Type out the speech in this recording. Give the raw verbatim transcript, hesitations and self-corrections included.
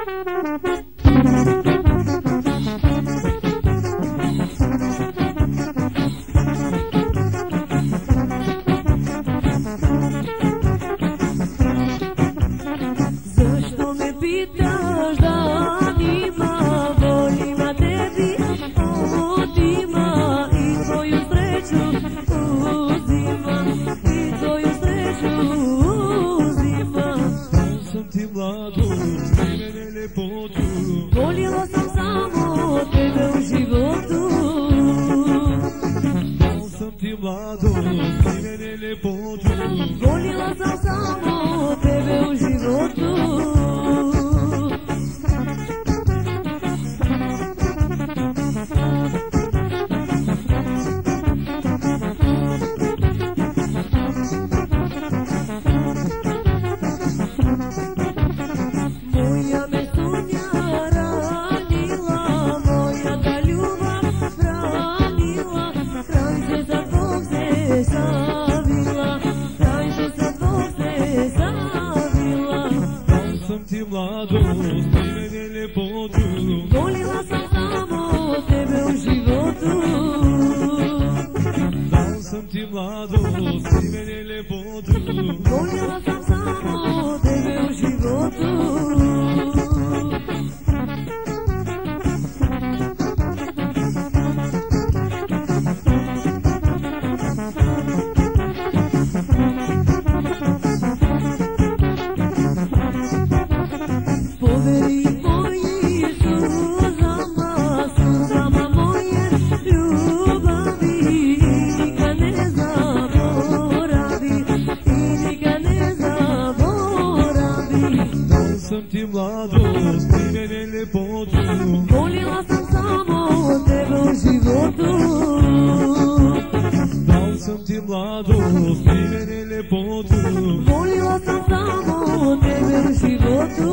Voljela sam samo tebe u životu. Dao sam ti mladost, ti mene ljepotu. Voljela sam samo tebe u životu. Mladost, ti mene ljepotu. Voljela sam samo tebe u životu. Dao sam ti mladost, ti mene ljepotu. Voljela sam samo tebe u životu. Ti mladost, ti mene ljepotu. Voljela sam samo tebe u životu. Dao sam ti mladost, ti mene ljepotu. Voljela sam samo tebe u životu.